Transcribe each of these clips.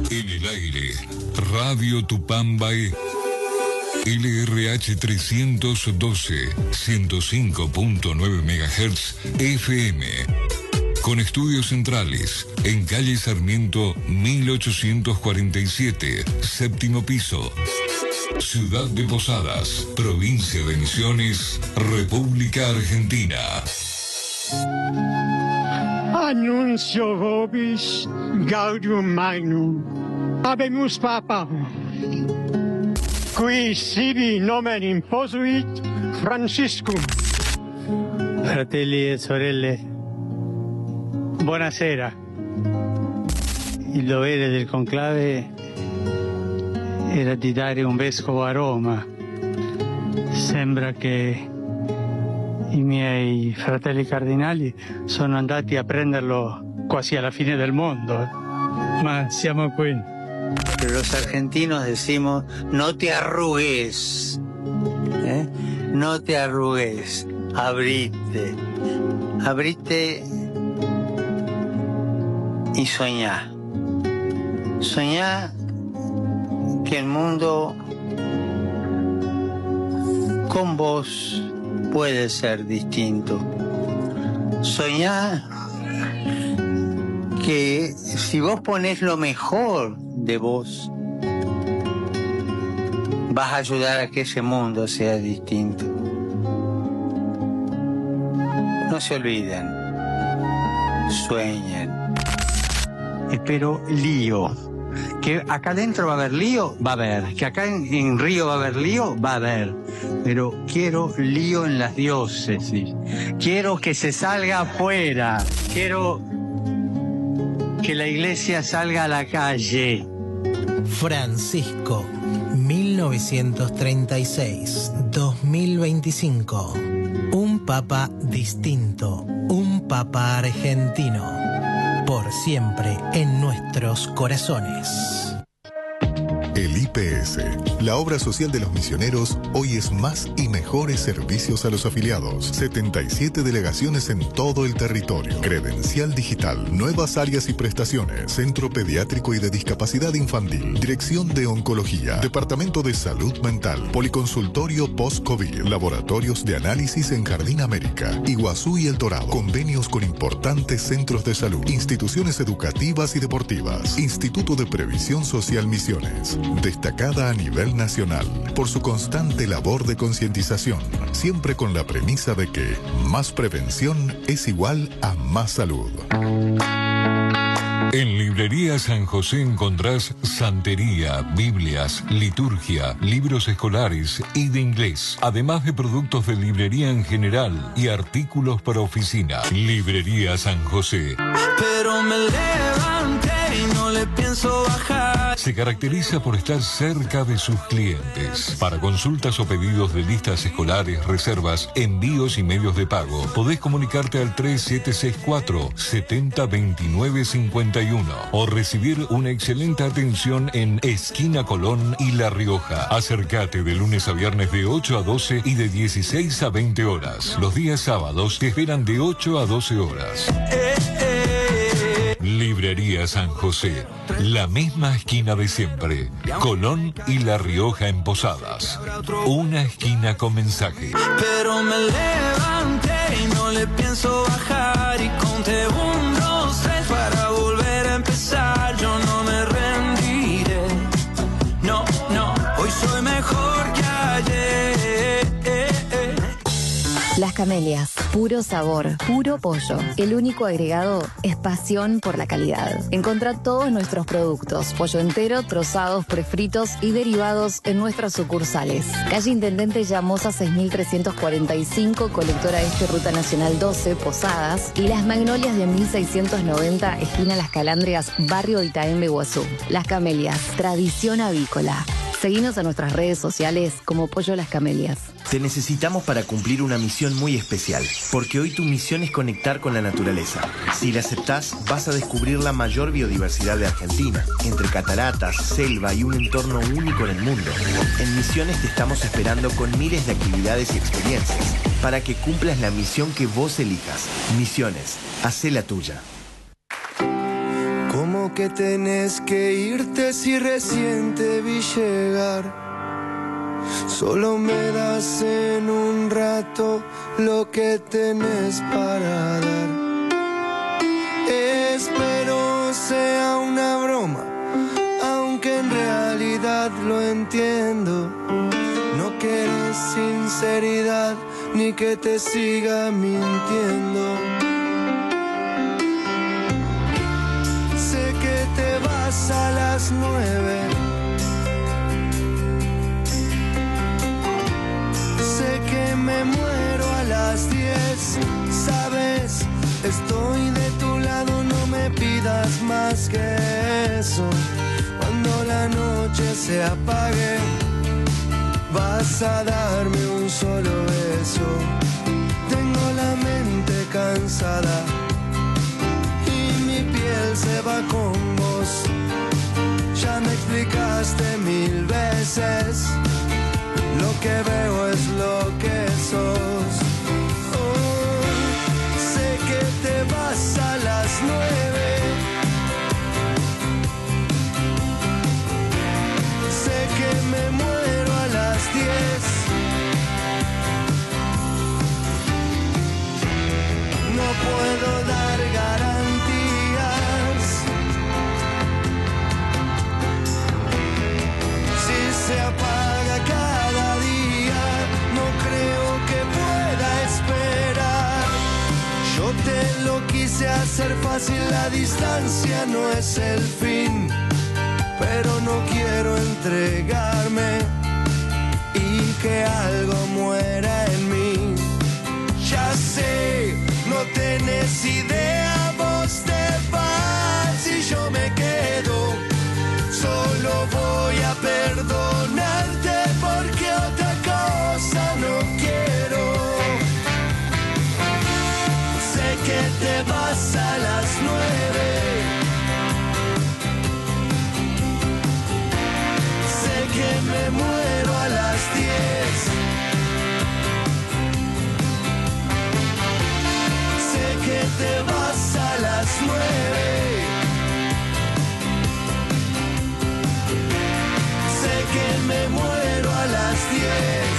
En el aire, Radio Tupambaé, LRH 312, 105.9 MHz FM. Con estudios centrales en calle Sarmiento 1847, séptimo piso. Ciudad de Posadas, provincia de Misiones, República Argentina. Annuncio vobis gaudium magnum. Habemus papa. Qui sibi nomen imposuit Franciscum. Fratelli e sorelle, buonasera. Il dovere del conclave era di dare un vescovo a Roma. Sembra che i miei fratelli cardinali sono andati a prenderlo quasi alla fine del mondo, ma siamo qui. Los argentinos decimos, no te arrugues, no te arrugues, abrite y soñá. Soñá que el mundo con vos puede ser distinto. Soñá que si vos ponés lo mejor de vos, vas a ayudar a que ese mundo sea distinto. No se olviden, sueñen. Espero lío. Que acá adentro va a haber lío, va a haber. Que acá en Río va a haber lío, va a haber. Pero quiero lío en las diócesis. Quiero que se salga afuera. Quiero que la iglesia salga a la calle. Francisco, 1936-2025. Un papa distinto, un papa argentino. Por siempre en nuestros corazones. El IPS, la obra social de los misioneros, hoy es más y mejores servicios a los afiliados. 77 delegaciones en todo el territorio. Credencial digital, nuevas áreas y prestaciones. Centro pediátrico y de discapacidad infantil. Dirección de oncología. Departamento de salud mental. Policonsultorio post-COVID. Laboratorios de análisis en Jardín América, Iguazú y El Dorado. Convenios con importantes centros de salud. Instituciones educativas y deportivas. Instituto de Previsión Social Misiones. Destacada a nivel nacional por su constante labor de concientización, siempre con la premisa de que más prevención es igual a más salud. En Librería San José encontrás santería, Biblias, liturgia, libros escolares y de inglés, además de productos de librería en general y artículos para oficina. Librería San José. Pero me levanté y no le pienso bajar. Se caracteriza por estar cerca de sus clientes. Para consultas o pedidos de listas escolares, reservas, envíos y medios de pago, podés comunicarte al 3764 702951 o recibir una excelente atención en Esquina Colón y La Rioja. Acércate de lunes a viernes de 8 a 12 y de 16 a 20 horas. Los días sábados te esperan de 8 a 12 horas. Librería San José, la misma esquina de siempre. Colón y La Rioja en Posadas. Una esquina con mensaje. Pero me levanté y no le pienso bajar y conté 1, 2, 3 para volver a empezar. Yo no me rendiré. No, no, hoy soy mejor que ayer. Las Camelias, puro sabor, puro pollo. El único agregado es pasión por la calidad. Encontrá todos nuestros productos, pollo entero, trozados, prefritos y derivados en nuestras sucursales. Calle Intendente Llamosa 6345, Colectora Este, Ruta Nacional 12, Posadas, y Las Magnolias de 1690, esquina Las Calandrias, barrio Itaén, Iguazú. Las Camelias, tradición avícola. Seguinos a nuestras redes sociales como Pollo Las Camelias. Te necesitamos para cumplir una misión muy especial, porque hoy tu misión es conectar con la naturaleza. Si la aceptás, vas a descubrir la mayor biodiversidad de Argentina, entre cataratas, selva y un entorno único en el mundo. En Misiones te estamos esperando con miles de actividades y experiencias, para que cumplas la misión que vos elijas. Misiones, hacé la tuya. ¿Cómo que tenés que irte si recién te vi llegar? Solo me das en un rato lo que tenés para dar. Espero sea una broma, aunque en realidad lo entiendo. No querés sinceridad ni que te siga mintiendo. Sé que te vas a las 9. Sé que me muero a las 10. Sabes, estoy de tu lado, no me pidas más que eso. Cuando la noche se apague, vas a darme un solo beso. Tengo la mente cansada y mi piel se va con vos. Ya me explicaste 1000 veces, lo que veo es lo que sos. Oh, sé que te vas a las 9. Sé que me muero a las 10. No puedo dar garantías. Si se apaga cada día, no creo que pueda esperar. Yo te lo quise hacer fácil, la distancia no es el fin. Pero no quiero entregarme y que algo muera en mí. Ya sé, no tenés idea, vos te vas y yo me quedo. Solo voy a perdonarte porque otra cosa no quiero. Sé que te vas a las 9. Que me muero a las 10. Sé que te vas a las 9. Sé que me muero a las 10.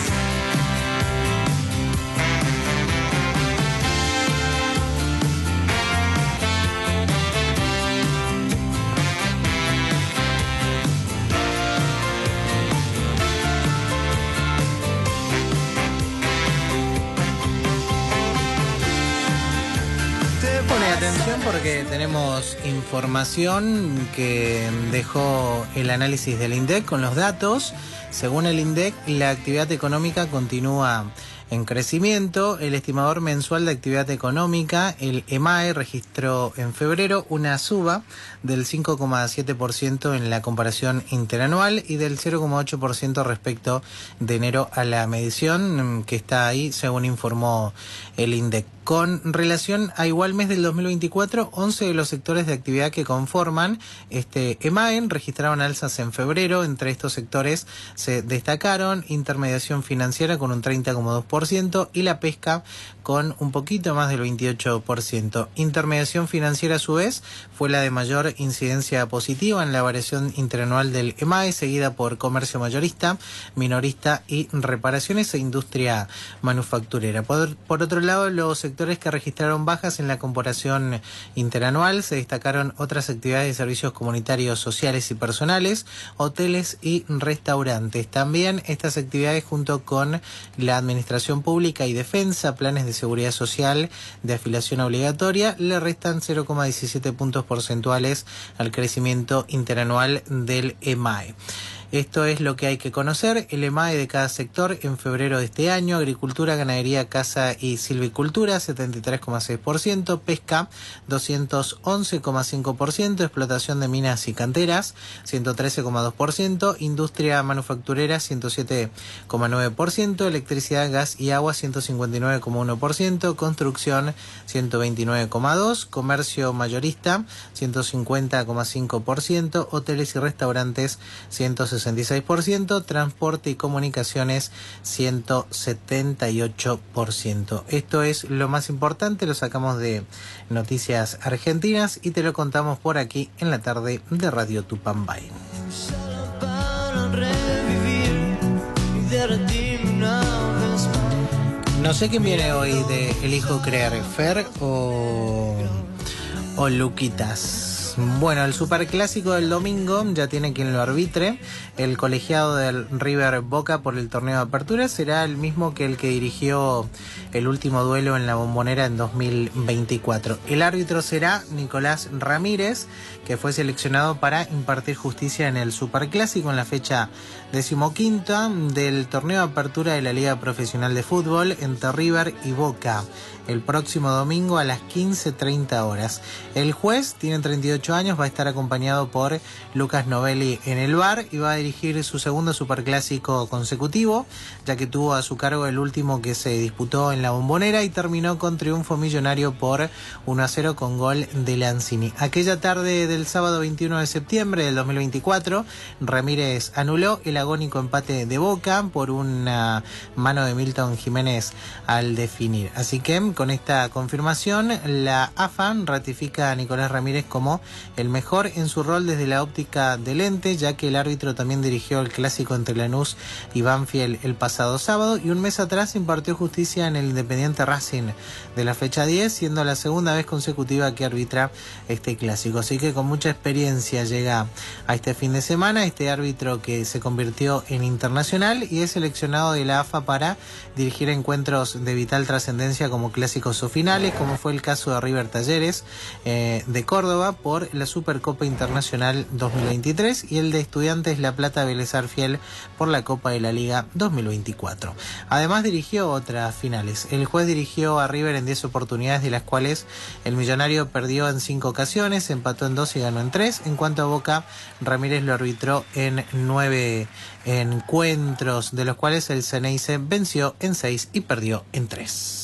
Atención porque tenemos información que dejó el análisis del INDEC con los datos. Según el INDEC, la actividad económica continúa en crecimiento. El estimador mensual de actividad económica, el EMAE, registró en febrero una suba del 5,7% en la comparación interanual y del 0,8% respecto de enero a la medición que está ahí, según informó el INDEC. Con relación a igual mes del 2024, 11 de los sectores de actividad que conforman este EMAE registraron alzas en febrero. Entre estos sectores se destacaron intermediación financiera con un 30,2% y la pesca con un poquito más del 28%. Intermediación financiera, a su vez, fue la de mayor incidencia positiva en la variación interanual del EMAE, seguida por comercio mayorista, minorista y reparaciones e industria manufacturera. Por otro lado, los sectores que registraron bajas en la comparación interanual se destacaron otras actividades y servicios comunitarios, sociales y personales, hoteles y restaurantes. También estas actividades, junto con la administración pública y defensa, planes de seguridad social de afiliación obligatoria, le restan 0,17 puntos porcentuales al crecimiento interanual del EMAE. Esto es lo que hay que conocer. El EMAE de cada sector en febrero de este año: agricultura, ganadería, caza y silvicultura, 73,6%, pesca, 211,5%, explotación de minas y canteras, 113,2%, industria manufacturera, 107,9%, electricidad, gas y agua, 159,1%, construcción, 129,2%, comercio mayorista, 150,5%, hoteles y restaurantes, 160,9%. 166%, transporte y comunicaciones 178%. Esto es lo más importante, lo sacamos de Noticias Argentinas y te lo contamos por aquí en la tarde de Radio Tupambay. No sé quién viene hoy de Elijo Creer, Fer o Luquitas. Bueno, el superclásico del domingo ya tiene quien lo arbitre. El colegiado del River Boca por el torneo de apertura será el mismo que el que dirigió el último duelo en la Bombonera en 2024. El árbitro será Nicolás Ramírez, que fue seleccionado para impartir justicia en el superclásico en la fecha 15ª del torneo de apertura de la Liga Profesional de Fútbol entre River y Boca, el próximo domingo a las 15:30 horas. El juez tiene 38 años, va a estar acompañado por Lucas Novelli en el VAR y va a dirigir su segundo superclásico consecutivo, ya que tuvo a su cargo el último que se disputó en la Bombonera y terminó con triunfo millonario por 1-0 con gol de Lanzini. Aquella tarde del sábado 21 de septiembre del 2024, Ramírez anuló el agónico empate de Boca por una mano de Milton Jiménez al definir. Así que con esta confirmación, la AFA ratifica a Nicolás Ramírez como el mejor en su rol desde la óptica del ente, ya que el árbitro también dirigió el clásico entre Lanús y Banfield el pasado sábado y un mes atrás impartió justicia en el Independiente Racing de la fecha 10, siendo la segunda vez consecutiva que arbitra este clásico. Así que con mucha experiencia llega a este fin de semana este árbitro que se convirtió en internacional y es seleccionado de la AFA para dirigir encuentros de vital trascendencia como clásicos o finales, como fue el caso de River Talleres de Córdoba por la Supercopa Internacional 2023 y el de Estudiantes La Plata Vélez Arfiel por la Copa de la Liga 2024. Además dirigió otras finales. El juez dirigió a River en 10 oportunidades, de las cuales el millonario perdió en 5 ocasiones, empató en 2 y ganó en 3. En cuanto a Boca, Ramírez lo arbitró en 9 encuentros, de los cuales el Ceneice venció en 6 y perdió en 3.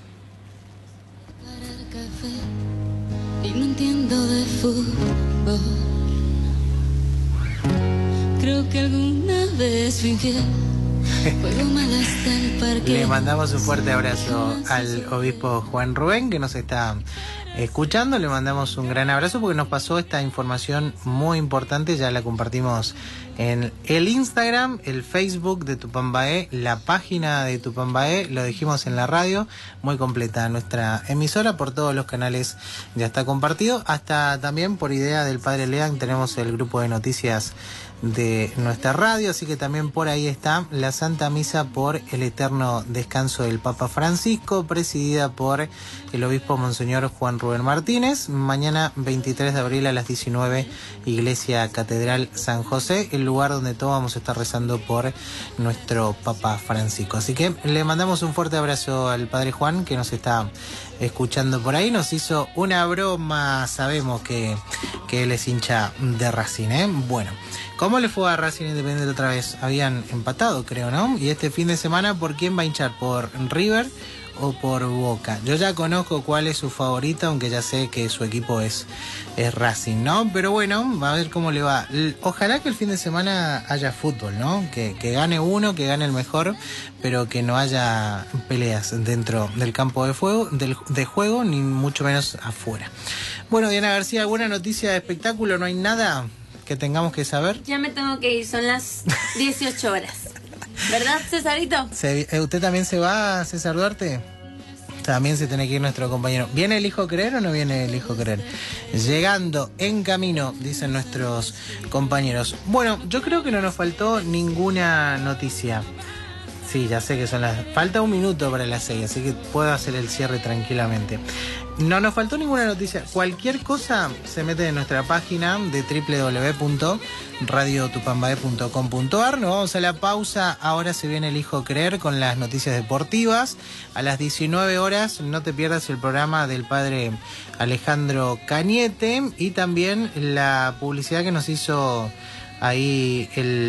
Y no entiendo de fútbol. Creo que alguna vez fui infiel. Juego mal hasta el parque. Le mandamos un fuerte abrazo al obispo Juan Rubén, que nos está escuchando. Le mandamos un gran abrazo porque nos pasó esta información muy importante. Ya la compartimos en el Instagram, el Facebook de Tupambaé, la página de Tupambaé, lo dijimos en la radio, muy completa nuestra emisora, por todos los canales ya está compartido, hasta también por idea del padre Lean tenemos el grupo de noticias de nuestra radio, así que también por ahí está la Santa Misa por el eterno descanso del Papa Francisco, presidida por el obispo Monseñor Juan Rubén Martínez. Mañana 23 de abril a las 19, Iglesia Catedral San José, el lugar donde todos vamos a estar rezando por nuestro Papa Francisco. Así que le mandamos un fuerte abrazo al Padre Juan, que nos está escuchando por ahí. Nos hizo una broma, sabemos que él es hincha de Racing, ¿eh? Bueno, ¿cómo le fue a Racing Independiente otra vez? Habían empatado, creo, ¿no? Y este fin de semana, ¿por quién va a hinchar? ¿Por River o por Boca? Yo ya conozco cuál es su favorita, aunque ya sé que su equipo es Racing, ¿no? Pero bueno, va a ver cómo le va. Ojalá que el fin de semana haya fútbol, ¿no? Que gane uno, que gane el mejor, pero que no haya peleas dentro del campo de juego, ni mucho menos afuera. Bueno, Diana García, ¿alguna noticia de espectáculo? ¿No hay nada que tengamos que saber? Ya me tengo que ir, son las 18 horas. ¿Verdad, Cesarito? ¿Usted también se va, César Duarte? También se tiene que ir nuestro compañero. ¿Viene el hijo Creer o no viene el hijo Creer? Llegando, en camino, dicen nuestros compañeros. Bueno, yo creo que no nos faltó ninguna noticia. Sí, ya sé que son las... Falta un minuto para las 6, así que puedo hacer el cierre tranquilamente. No nos faltó ninguna noticia. Cualquier cosa se mete en nuestra página de www.radiotupambae.com.ar. Nos vamos a la pausa. Ahora se viene el hijo Creer con las noticias deportivas. A las 19 horas no te pierdas el programa del padre Alejandro Cañete y también la publicidad que nos hizo ahí,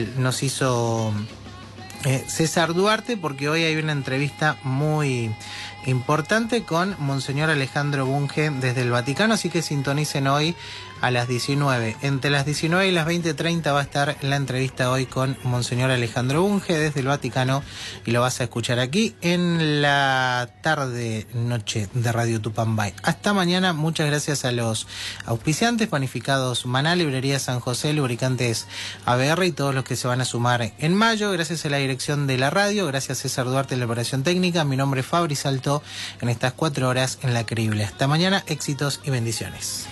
César Duarte, porque hoy hay una entrevista muy importante con Monseñor Alejandro Bunge desde el Vaticano, así que sintonicen hoy a las 19. Entre las 19 y las 20:30 va a estar la entrevista hoy con Monseñor Alejandro Bunge desde el Vaticano y lo vas a escuchar aquí en la tarde-noche de Radio Tupambay. Hasta mañana, muchas gracias a los auspiciantes, Panificados Maná, Librería San José, Lubricantes ABR y todos los que se van a sumar en mayo. Gracias a la dirección de la radio, gracias a César Duarte en la operación técnica. Mi nombre es Fabri Salto en estas 4 horas en La Creíble. Hasta mañana, éxitos y bendiciones.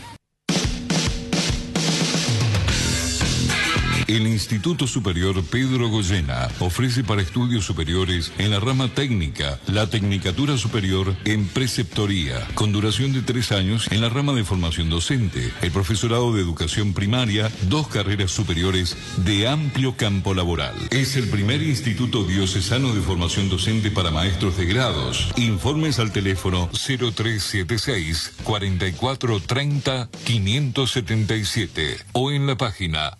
El Instituto Superior Pedro Goyena ofrece para estudios superiores en la rama técnica la Tecnicatura Superior en Preceptoría, con duración de 3 años en la rama de formación docente, el profesorado de educación primaria, 2 carreras superiores de amplio campo laboral. Es el primer instituto diocesano de formación docente para maestros de grados. Informes al teléfono 0376 4430 577 o en la página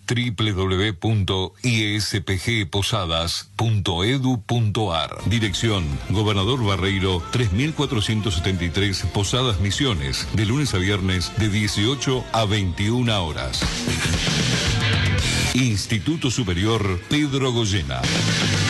www.ispgposadas.edu.ar. Dirección: Gobernador Barreiro 3473, Posadas Misiones, de lunes a viernes de 18 a 21 horas. Instituto Superior Pedro Goyena.